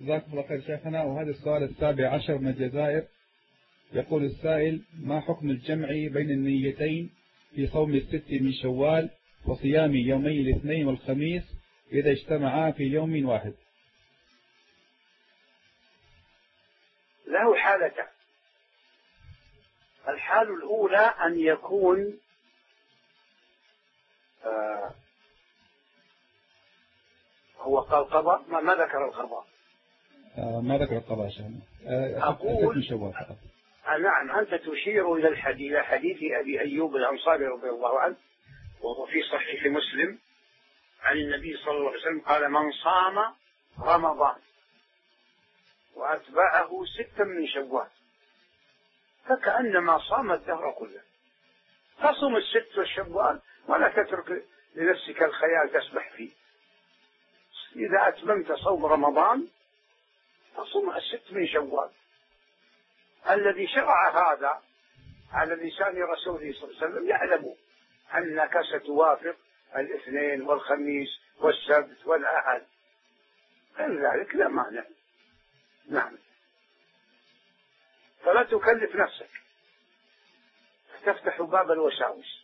جزاكم الله خير شيخنا. وهذا السؤال السابع عشر من الجزائر. يقول السائل: ما حكم الجمع بين النيتين في صوم الست من شوال وصيام يومي الاثنين والخميس إذا اجتمعا في يوم واحد؟ له حالتان. الحال الأولى أن يكون هو قال قضاء، ما ذكر القضاء. ما ذكر القضاء شيخنا. أقول فقط. نعم، أنت تشير إلى حديث أبي أيوب الأنصاري رضي الله عنه، وهو في صحيح مسلم عن النبي صلى الله عليه وسلم قال: من صام رمضان وأتبعه 6 من شوال فكأنما صام الدهر كله. فصم 6 والشوال ولا تترك لنفسك الخيال تسبح فيه. إذا أتممت صوم رمضان فصم 6 من شوال. الذي شرع هذا على لسان رسوله صلى الله عليه وسلم يعلم أنك ستوافق الاثنين والخميس والسبت والأحد، فلذلك لا مانع. نعم، فلا تكلف نفسك، تفتح باب الوساوس.